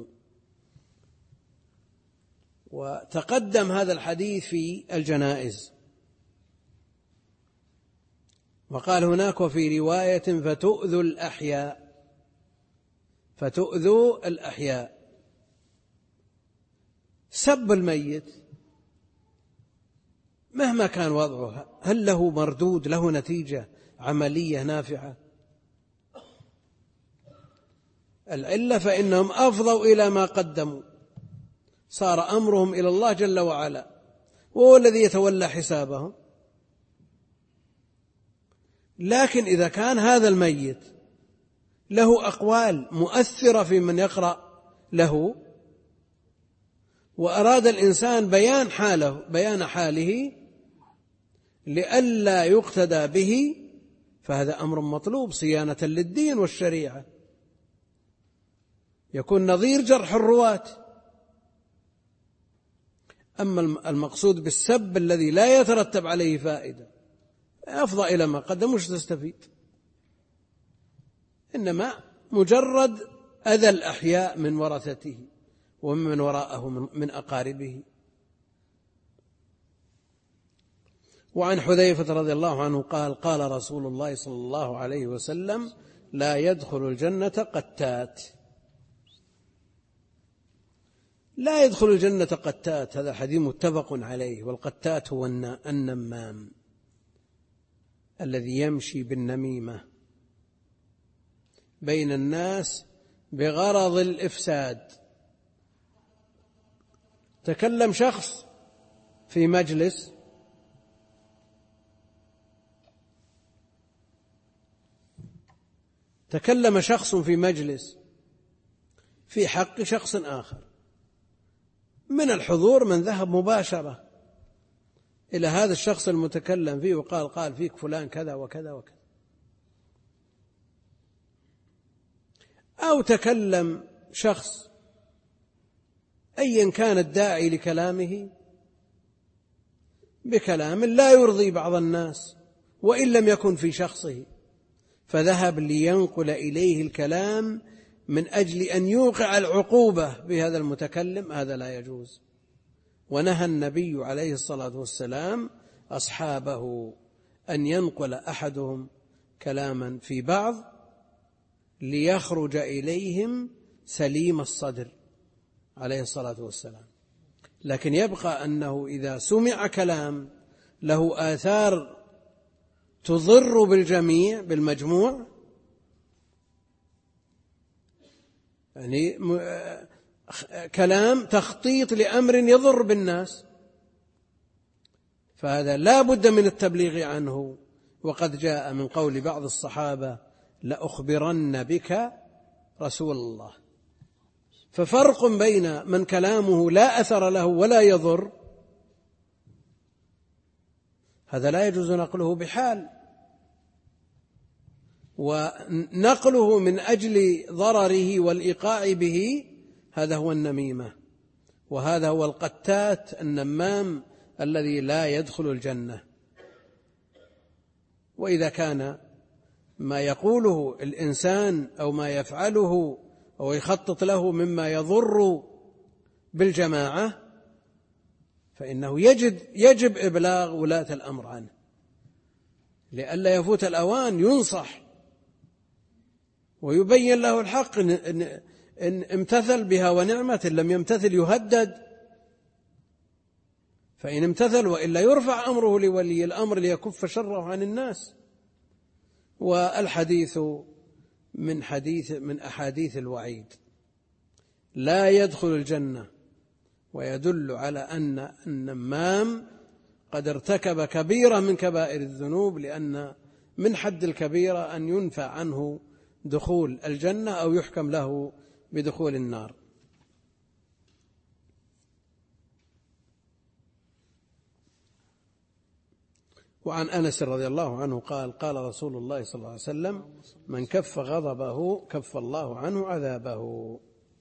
وتقدم هذا الحديث في الجنائز، وقال هناك وفي رواية فتؤذوا الأحياء، فتؤذوا الأحياء. سب الميت مهما كان وضعه هل له مردود، له نتيجة عملية نافعة؟ العلة فإنهم أفضوا إلى ما قدموا، صار أمرهم إلى الله جل وعلا، وهو الذي يتولى حسابهم. لكن إذا كان هذا الميت له أقوال مؤثرة في من يقرأ له، وأراد الإنسان بيان حاله لئلا يقتدى به، فهذا أمر مطلوب صيانة للدين والشريعة، يكون نظير جرح الرواة. أما المقصود بالسب الذي لا يترتب عليه فائدة، أفضى إلى ما قدم، وش تستفيد؟ إنما مجرد أذى الأحياء من ورثته ومن وراءه من أقاربه. وعن حذيفة رضي الله عنه قال: قال رسول الله صلى الله عليه وسلم: لا يدخل الجنة قتات. لا يدخل الجنة قتات، هذا حديث متفق عليه. والقتات هو النمام الذي يمشي بالنميمة بين الناس بغرض الإفساد. تكلم شخص في مجلس، تكلم شخص في مجلس في حق شخص آخر، من الحضور من ذهب مباشرة إلى هذا الشخص المتكلم فيه وقال: قال فيك فلان كذا وكذا وكذا. أو تكلم شخص أيا كان الداعي لكلامه بكلام لا يرضي بعض الناس وإن لم يكن في شخصه، فذهب لينقل إليه الكلام من أجل أن يوقع العقوبة بهذا المتكلم، هذا لا يجوز. ونهى النبي عليه الصلاة والسلام أصحابه أن ينقل أحدهم كلاما في بعض ليخرج إليهم سليم الصدر عليه الصلاة والسلام. لكن يبقى أنه إذا سمع كلام له آثار تضر بالجميع بالمجموع، يعني كلام تخطيط لأمر يضر بالناس، فهذا لا بد من التبليغ عنه. وقد جاء من قول بعض الصحابة: لأخبرن بك رسول الله. ففرق بين من كلامه لا أثر له ولا يضر، هذا لا يجوز نقله بحال، ونقله من أجل ضرره والإيقاع به هذا هو النميمة. وهذا هو القتات النمام الذي لا يدخل الجنة. وإذا كان ما يقوله الإنسان أو ما يفعله أو يخطط له مما يضر بالجماعة فإنه يجب إبلاغ ولاة الأمر عنه لئلا يفوت الأوان، ينصح ويبين له الحق إن امتثل بها ونعمة، إن لم يمتثل يهدد، فإن امتثل وإلا يرفع أمره لولي الأمر ليكف شره عن الناس. والحديث من أحاديث الوعيد لا يدخل الجنة، ويدل على أن النمام قد ارتكب كبيرة من كبائر الذنوب، لأن من حد الكبيرة أن ينفى عنه دخول الجنة أو يحكم له بدخول النار. وعن أنس رضي الله عنه قال: قال رسول الله صلى الله عليه وسلم: من كف غضبه كف الله عنه عذابه.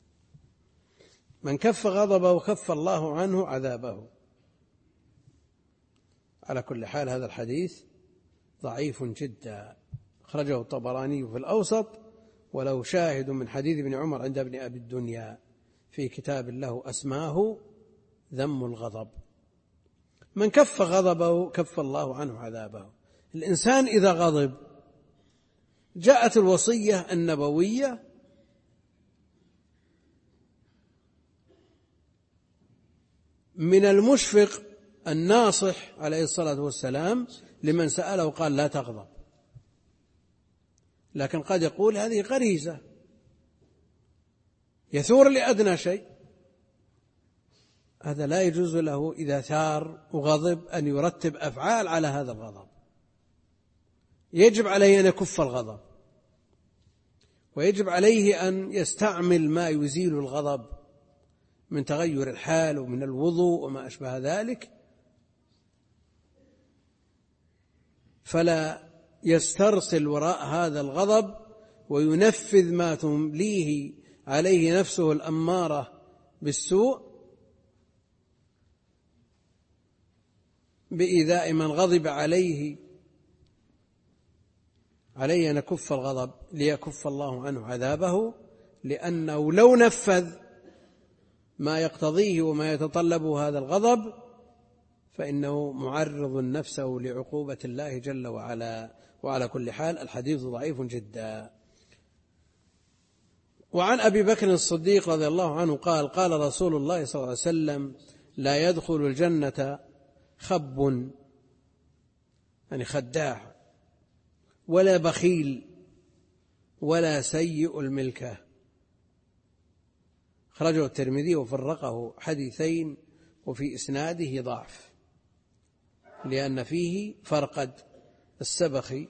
من كف غضبه كف الله عنه عذابه. على كل حال هذا الحديث ضعيف جدا، أخرجه الطبراني في الأوسط، ولو شاهد من حديث ابن عمر عند ابن أبي الدنيا في كتاب له أسماه ذم الغضب. من كف غضبه كف الله عنه عذابه. الإنسان إذا غضب جاءت الوصية النبوية من المشفق الناصح عليه الصلاة والسلام لمن سأله قال: لا تغضب. لكن قد يقول هذه غريزة، يثور لأدنى شيء، هذا لا يجوز له إذا ثار وغضب أن يرتب أفعال على هذا الغضب. يجب عليه أن يكف الغضب، ويجب عليه أن يستعمل ما يزيل الغضب من تغير الحال ومن الوضوء وما أشبه ذلك، فلا يسترسل وراء هذا الغضب وينفذ ما تمليه عليه نفسه الأمارة بالسوء بإيذاء من غضب عليه أن يكف الغضب ليكف الله عنه عذابه، لأنه لو نفذ ما يقتضيه وما يتطلبه هذا الغضب فإنه معرض نفسه لعقوبة الله جل وعلا. وعلى كل حال الحديث ضعيف جدا. وعن أبي بكر الصديق رضي الله عنه قال: قال رسول الله صلى الله عليه وسلم: لا يدخل الجنة خب، يعني خداع، ولا بخيل، ولا سيء الملكة. أخرجه الترمذي وفرقه حديثين، وفي إسناده ضعف لأن فيه فرقد السبخي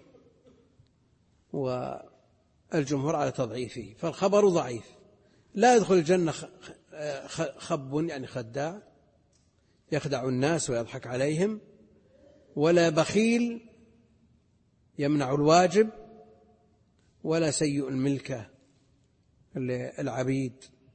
والجمهور على تضعيفه، فالخبر ضعيف. لا يدخل الجنة خب يعني خداع يخدع الناس ويضحك عليهم، ولا بخيل يمنع الواجب، ولا سيء الملكة العبيد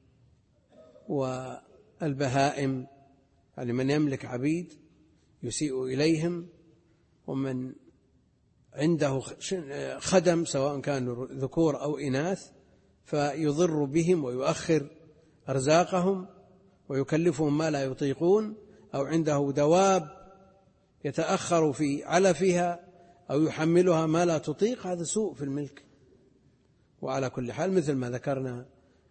والبهائم، يعني من يملك عبيد يسيء إليهم، ومن عنده خدم سواء كانوا ذكور أو إناث فيضر بهم ويؤخر أرزاقهم ويكلفهم ما لا يطيقون، أو عنده دواب يتأخر في علفها أو يحملها ما لا تطيق، هذا سوء في الملك. وعلى كل حال مثل ما ذكرنا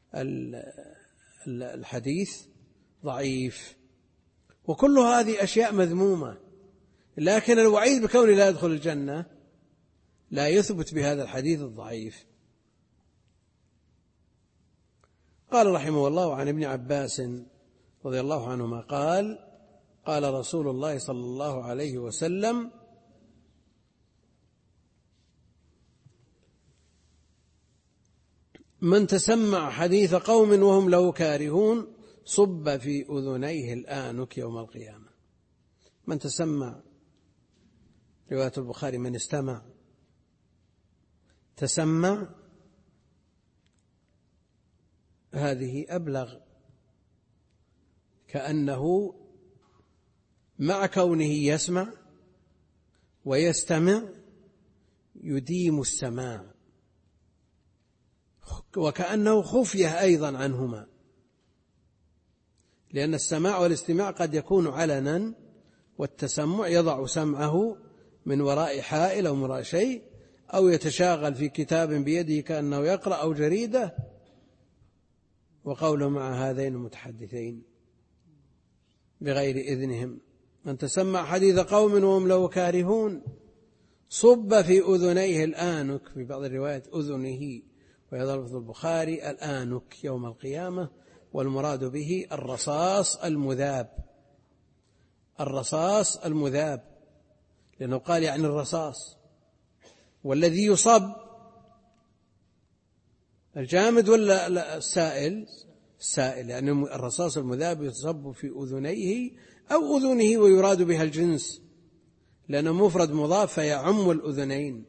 الحديث ضعيف، وكل هذه أشياء مذمومة، لكن الوعيد بكونه لا يدخل الجنة لا يثبت بهذا الحديث الضعيف. قال رحمه الله: عن ابن عباس رضي الله عنهما قال: قال رسول الله صلى الله عليه وسلم: من تسمع حديث قوم وهم له كارهون صب في أذنيه الآنك يوم القيامة. من تسمع، رواية البخاري من استمع، تسمع، هذه أبلغ، كأنه مع كونه يسمع ويستمع يديم السماع، وكأنه خفية أيضا عنهما، لأن السماع والاستماع قد يكون علنا، والتسمع يضع سمعه من وراء حائل أو من وراء شيء، أو يتشاغل في كتاب بيده كأنه يقرأ أو جريدة، وقوله مع هذين المتحدثين بغير إذنهم. من تسمع حديث قوم وهم له كارهون صب في أذنيه الآنك، في بعض الروايات أذنه، ويظل في البخاري الآنك يوم القيامة، والمراد به الرصاص المذاب، الرصاص المذاب، لأنه قال يعني الرصاص، والذي يصب الجامد ولا السائل؟ السائل، يعني الرصاص المذاب يصب في أذنيه أو أذنه، ويراد بها الجنس لأنه مفرد مضاف فيعم الأذنين.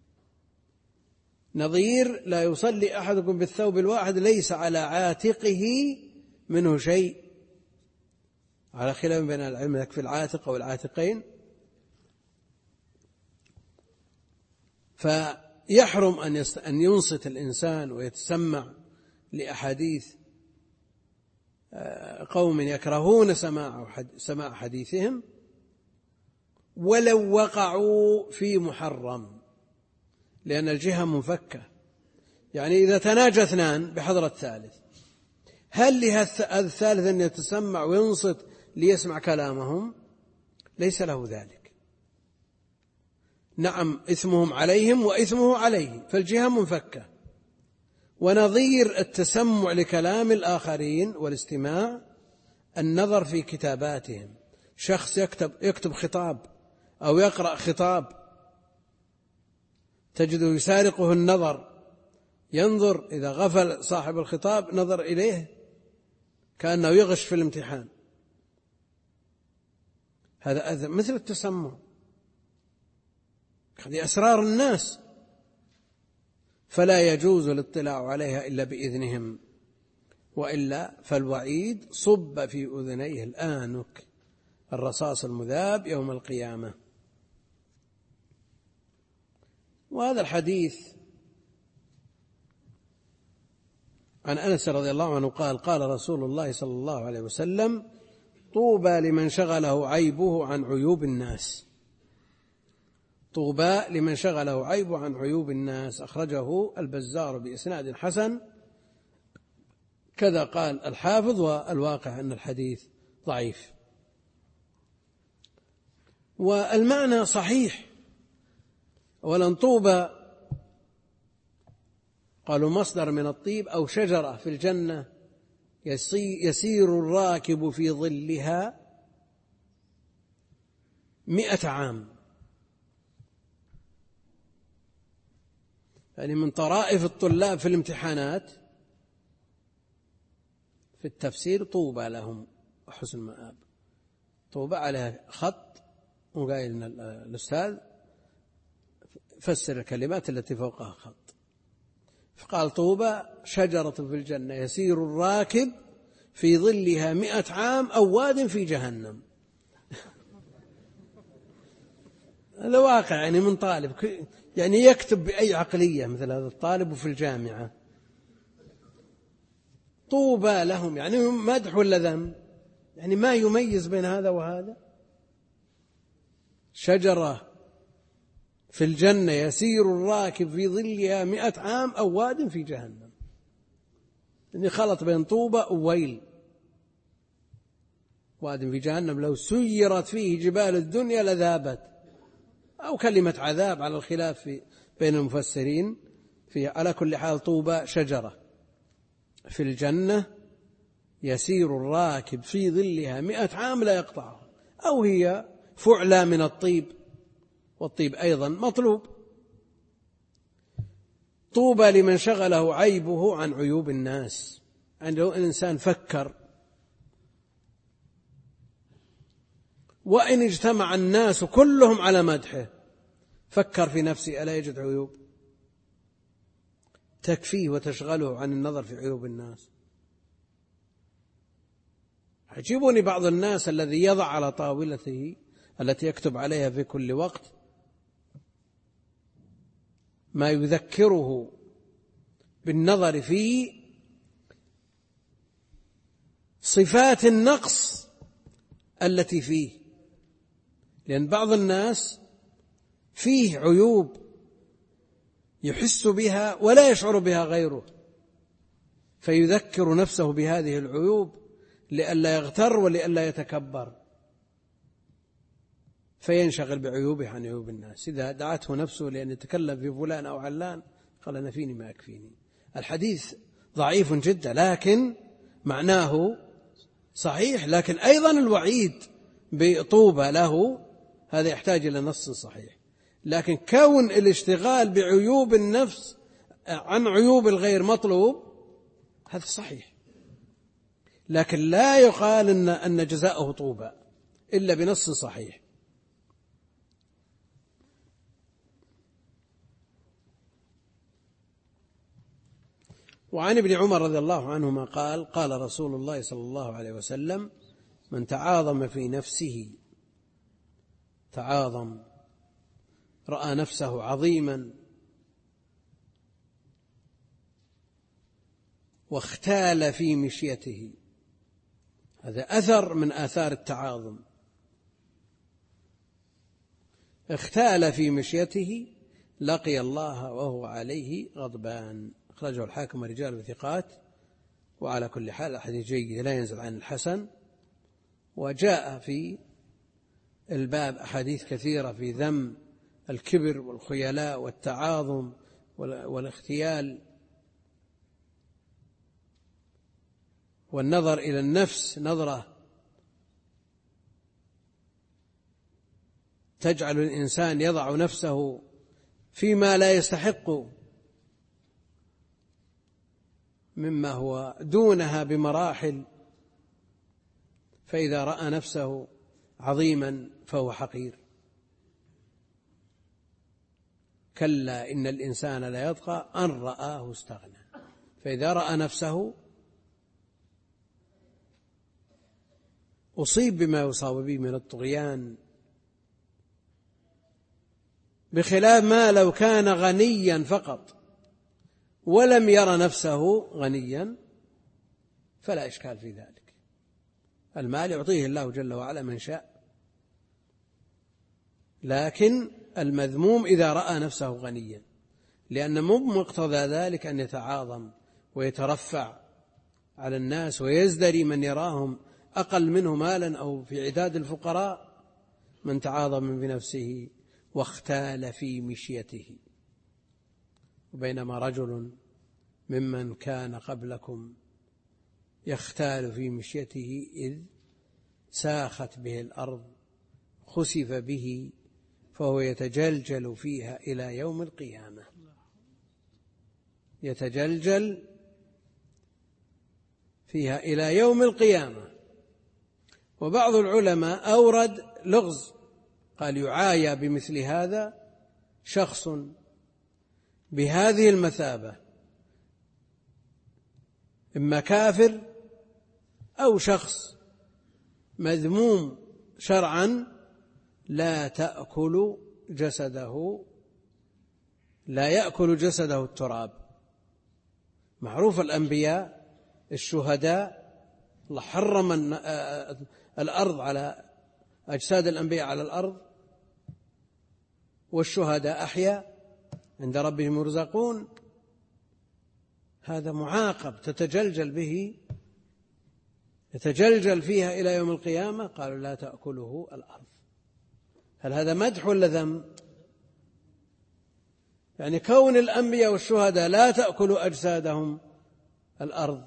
نظير لا يصلي أحدكم بالثوب الواحد ليس على عاتقه منه شيء، على خلاف بين العلم يكفي العاتق أو العاتقين. فيحرم أن ينصت الإنسان ويتسمع لأحاديث قوم يكرهون سماع حديثهم ولو وقعوا في محرم، لأن الجهة منفكة. يعني إذا تناجى اثنان بحضرة الثالث، هل لهذا الثالث أن يتسمع وينصت ليسمع كلامهم؟ ليس له ذلك. نعم إثمهم عليهم وإثمه عليه، فالجهة منفكة. ونظير التسمع لكلام الآخرين والاستماع النظر في كتاباتهم، شخص يكتب خطاب أو يقرأ خطاب تجده يسارقه النظر، ينظر، إذا غفل صاحب الخطاب نظر إليه كأنه يغش في الامتحان. هذا مثل التسمع، هذه أسرار الناس، فلا يجوز الاطلاع عليها إلا بإذنهم، وإلا فالوعيد صب في أذنيه الآنك، الرصاص المذاب يوم القيامة. وهذا الحديث عن أنس رضي الله عنه قال: قال رسول الله صلى الله عليه وسلم: طوبى لمن شغله عيبه عن عيوب الناس. طوبى لمن شغله عيبه عن عيوب الناس. أخرجه البزار بإسناد حسن، كذا قال الحافظ، والواقع أن الحديث ضعيف. والمعنى صحيح. أولا طوبى قالوا مصدر من الطيب أو شجرة في الجنة يسير الراكب في ظلها 100 عام. يعني من طرائف الطلاب في الامتحانات في التفسير طوبى لهم وحسن مآب. طوبى عليها خط، وقايل الأستاذ فسر الكلمات التي فوقها خط، فقال طوبى شجرة في الجنة يسير الراكب في ظلها 100 عام أو واد في جهنم. هذا واقع، يعني من طالب يعني يكتب بأي عقلية مثل هذا الطالب في الجامعة. طوبى لهم يعني مدح ولا ذم؟ يعني ما يميز بين هذا وهذا. شجرة في الجنة يسير الراكب في ظلها 100 عام أو واد في جهنم، يعني خلط بين طوبى وويل. واد في جهنم لو سيرت فيه جبال الدنيا لذابت، أو كلمة عذاب على الخلاف بين المفسرين فيها. على كل حال طوبى شجرة في الجنة يسير الراكب في ظلها 100 عام لا يقطعها، أو هي فعلى من الطيب، والطيب أيضا مطلوب. طوبى لمن شغله عيبه عن عيوب الناس. عنده الإنسان فكر، وإن اجتمع الناس كلهم على مدحه، فكر في نفسه ألا يجد عيوب تكفيه وتشغله عن النظر في عيوب الناس؟ يعجبني بعض الناس الذي يضع على طاولته التي يكتب عليها في كل وقت ما يذكره بالنظر في صفات النقص التي فيه، لأن بعض الناس فيه عيوب يحس بها ولا يشعر بها غيره، فيذكر نفسه بهذه العيوب لئلا يغتر ولئلا يتكبر، فينشغل بعيوبه عن عيوب الناس. إذا دعته نفسه لأن يتكلم في فلان أو علان قال أنا فيني ما يكفيني. الحديث ضعيف جدا لكن معناه صحيح، لكن أيضا الوعيد بطوبى له هذا يحتاج إلى نص صحيح. لكن كون الاشتغال بعيوب النفس عن عيوب الغير مطلوب هذا صحيح، لكن لا يقال أن جزاؤه طوبى إلا بنص صحيح. وعن ابن عمر رضي الله عنهما قال قال رسول الله صلى الله عليه وسلم من تعاظم في نفسه تعاظم، رأى نفسه عظيما واختال في مشيته، هذا أثر من آثار التعاظم، اختال في مشيته لقي الله وهو عليه غضبان. أخرجه الحاكم ورجال وثقات. وعلى كل حال الحديث جيد لا ينزل عن الحسن. وجاء في الباب أحاديث كثيرة في ذم الكبر والخيلاء والتعاظم والاختيال والنظر إلى النفس نظرة تجعل الإنسان يضع نفسه فيما لا يستحق مما هو دونها بمراحل، فإذا رأى نفسه عظيما فهو حقير. كلا إن الإنسان لا يطغى أن رآه استغنى، فإذا رأى نفسه أصيب بما يصاب به من الطغيان، بخلاف ما لو كان غنيا فقط ولم ير نفسه غنيا فلا إشكال في ذلك. المال يعطيه الله جل وعلا من شاء، لكن المذموم إذا رأى نفسه غنيا، لأن مقتضى ذلك أن يتعاظم ويترفع على الناس ويزدري من يراهم أقل منه مالا أو في عداد الفقراء. من تعاظم بنفسه واختال في مشيته. وبينما رجل ممن كان قبلكم يختال في مشيته إذ ساخت به الأرض خسف به فهو يتجلجل فيها إلى يوم القيامة، يتجلجل فيها إلى يوم القيامة. وبعض العلماء أورد لغز قال يعايى بمثل هذا شخص بهذه المثابة، إما كافر أو شخص مذموم شرعا لا يأكل جسده التراب. معروف الأنبياء الشهداء الله حرم الأرض على أجساد الأنبياء على الأرض، والشهداء أحياء عند ربهم يرزقون. هذا معاقب تتجلجل به، يتجلجل فيها إلى يوم القيامة. قالوا لا تأكله الأرض. هل هذا مدح ولا ذم؟ يعني كون الأنبياء والشهداء لا تأكل أجسادهم الأرض،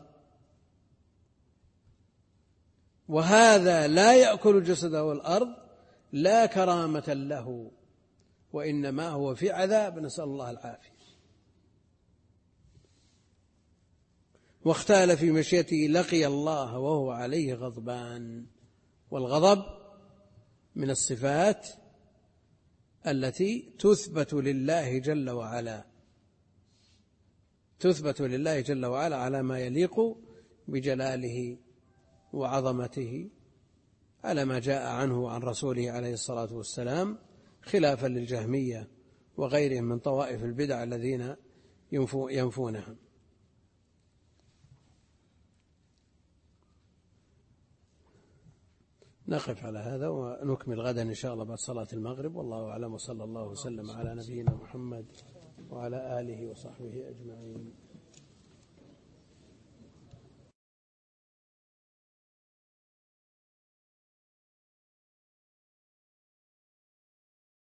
وهذا لا يأكل جسده الأرض لا كرامة له، وإنما هو في عذاب، نسأل الله العافية. واختال في مشيته لقي الله وهو عليه غضبان. والغضب من الصفات التي تثبت لله جل وعلا، تثبت لله جل وعلا على ما يليق بجلاله وعظمته على ما جاء عنه وعن رسوله عليه الصلاة والسلام، خلافا للجهمية وغيرهم من طوائف البدع الذين ينفونها. نقف على هذا ونكمل غدا إن شاء الله بعد صلاة المغرب. والله أعلم، وصلى الله وسلم على نبينا محمد وعلى آله وصحبه أجمعين.